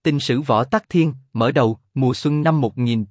Tình sử Võ Tắc Thiên, mở đầu, mùa xuân năm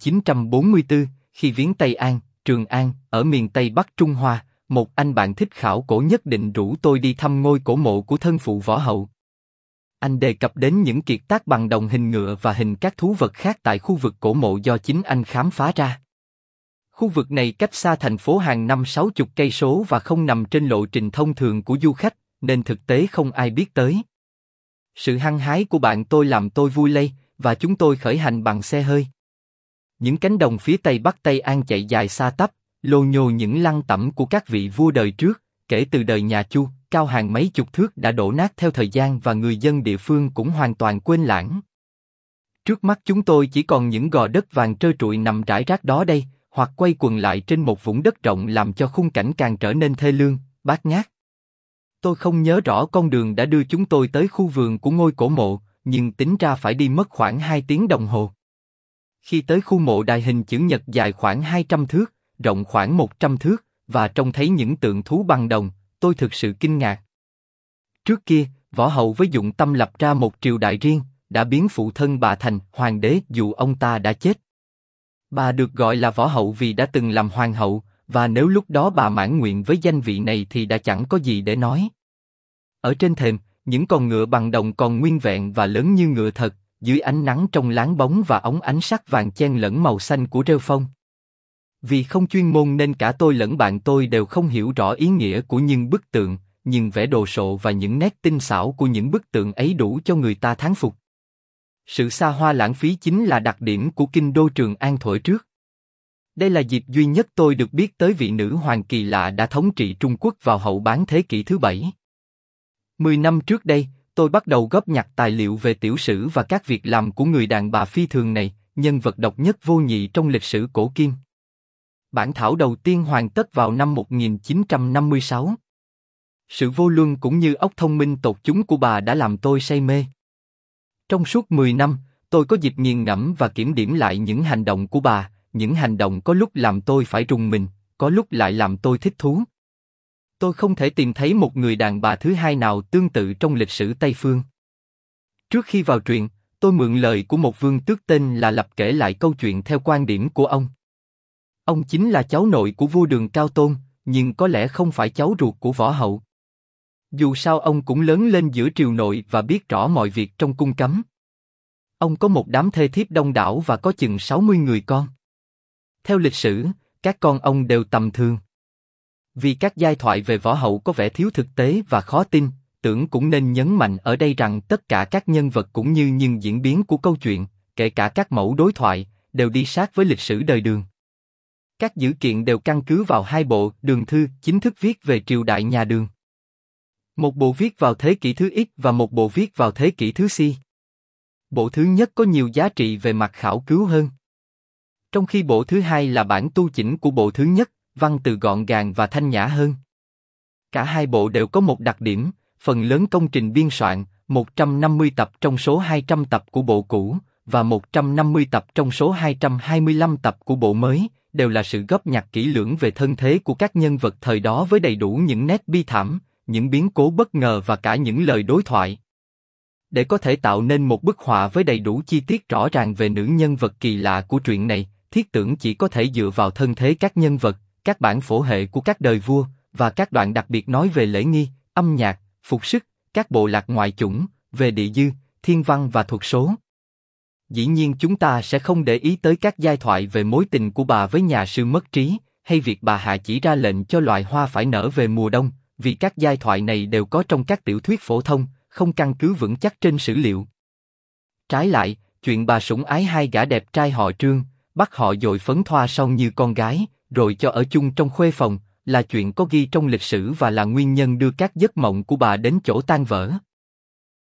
1944, khi viếng Tây An, Trường An, ở miền Tây Bắc Trung Hoa, một anh bạn thích khảo cổ nhất định rủ tôi đi thăm ngôi cổ mộ của thân phụ Võ Hậu. Anh đề cập đến những kiệt tác bằng đồng hình ngựa và hình các thú vật khác tại khu vực cổ mộ do chính anh khám phá ra. Khu vực này cách xa thành phố hàng 50-60 cây số và không nằm trên lộ trình thông thường của du khách, nên thực tế không ai biết tới. Sự hăng hái của bạn tôi làm tôi vui lây, và chúng tôi khởi hành bằng xe hơi. Những cánh đồng phía tây bắc Tây An chạy dài xa tắp, lô nhô những lăng tẩm của các vị vua đời trước, kể từ đời nhà Chu, cao hàng mấy chục thước đã đổ nát theo thời gian và người dân địa phương cũng hoàn toàn quên lãng. Trước mắt chúng tôi chỉ còn những gò đất vàng trơ trụi nằm rải rác đó đây, hoặc quay quần lại trên một vũng đất rộng làm cho khung cảnh càng trở nên thê lương, bát ngát. Tôi không nhớ rõ con đường đã đưa chúng tôi tới khu vườn của ngôi cổ mộ, nhưng tính ra phải đi mất khoảng 2 tiếng đồng hồ. Khi tới khu mộ đài hình chữ nhật dài khoảng 200 thước, rộng khoảng 100 thước, và trông thấy những tượng thú bằng đồng, tôi thực sự kinh ngạc. Trước kia, Võ Hậu với dụng tâm lập ra một triều đại riêng, đã biến phụ thân bà thành hoàng đế dù ông ta đã chết. Bà được gọi là Võ Hậu vì đã từng làm hoàng hậu, và nếu lúc đó bà mãn nguyện với danh vị này thì đã chẳng có gì để nói. Ở trên thềm, những con ngựa bằng đồng còn nguyên vẹn và lớn như ngựa thật, dưới ánh nắng trong láng bóng và ống ánh sắc vàng chen lẫn màu xanh của rêu phong. Vì không chuyên môn nên cả tôi lẫn bạn tôi đều không hiểu rõ ý nghĩa của những bức tượng, nhưng vẻ đồ sộ và những nét tinh xảo của những bức tượng ấy đủ cho người ta thán phục. Sự xa hoa lãng phí chính là đặc điểm của kinh đô Trường An thuở trước. Đây là dịp duy nhất tôi được biết tới vị nữ hoàng kỳ lạ đã thống trị Trung Quốc vào hậu bán thế kỷ thứ 7. 10 năm trước đây, tôi bắt đầu góp nhặt tài liệu về tiểu sử và các việc làm của người đàn bà phi thường này, nhân vật độc nhất vô nhị trong lịch sử cổ kim. Bản thảo đầu tiên hoàn tất vào năm 1956. Sự vô luân cũng như óc thông minh tột chúng của bà đã làm tôi say mê. Trong suốt 10 năm, tôi có dịp nghiền ngẫm và kiểm điểm lại những hành động của bà, những hành động có lúc làm tôi phải rùng mình, có lúc lại làm tôi thích thú. Tôi không thể tìm thấy một người đàn bà thứ hai nào tương tự trong lịch sử Tây Phương. Trước khi vào truyện, tôi mượn lời của một vương tước tên là Lập kể lại câu chuyện theo quan điểm của ông. Ông chính là cháu nội của vua Đường Cao Tôn, nhưng có lẽ không phải cháu ruột của Võ Hậu. Dù sao ông cũng lớn lên giữa triều nội và biết rõ mọi việc trong cung cấm. Ông có một đám thê thiếp đông đảo và có chừng 60 người con. Theo lịch sử, các con ông đều tầm thường. Vì các giai thoại về Võ Hậu có vẻ thiếu thực tế và khó tin, tưởng cũng nên nhấn mạnh ở đây rằng tất cả các nhân vật cũng như những diễn biến của câu chuyện, kể cả các mẫu đối thoại, đều đi sát với lịch sử đời Đường. Các dữ kiện đều căn cứ vào hai bộ Đường Thư chính thức viết về triều đại nhà Đường. Một bộ viết vào thế kỷ thứ X và một bộ viết vào thế kỷ thứ Si. Bộ thứ nhất có nhiều giá trị về mặt khảo cứu hơn. Trong khi bộ thứ hai là bản tu chỉnh của bộ thứ nhất, văn từ gọn gàng và thanh nhã hơn. Cả hai bộ đều có một đặc điểm, phần lớn công trình biên soạn, 150 tập trong số 200 tập của bộ cũ, và 150 tập trong số 225 tập của bộ mới, đều là sự góp nhặt kỹ lưỡng về thân thế của các nhân vật thời đó với đầy đủ những nét bi thảm, những biến cố bất ngờ và cả những lời đối thoại. Để có thể tạo nên một bức họa với đầy đủ chi tiết rõ ràng về nữ nhân vật kỳ lạ của truyện này, thiết tưởng chỉ có thể dựa vào thân thế các nhân vật, các bản phổ hệ của các đời vua, và các đoạn đặc biệt nói về lễ nghi, âm nhạc, phục sức, các bộ lạc ngoại chủng, về địa dư, thiên văn và thuật số. Dĩ nhiên chúng ta sẽ không để ý tới các giai thoại về mối tình của bà với nhà sư mất trí, hay việc bà hạ chỉ ra lệnh cho loài hoa phải nở về mùa đông, vì các giai thoại này đều có trong các tiểu thuyết phổ thông, không căn cứ vững chắc trên sử liệu. Trái lại, chuyện bà sủng ái hai gã đẹp trai họ Trương, bắt họ dội phấn thoa son như con gái, rồi cho ở chung trong khuê phòng, là chuyện có ghi trong lịch sử và là nguyên nhân đưa các giấc mộng của bà đến chỗ tan vỡ.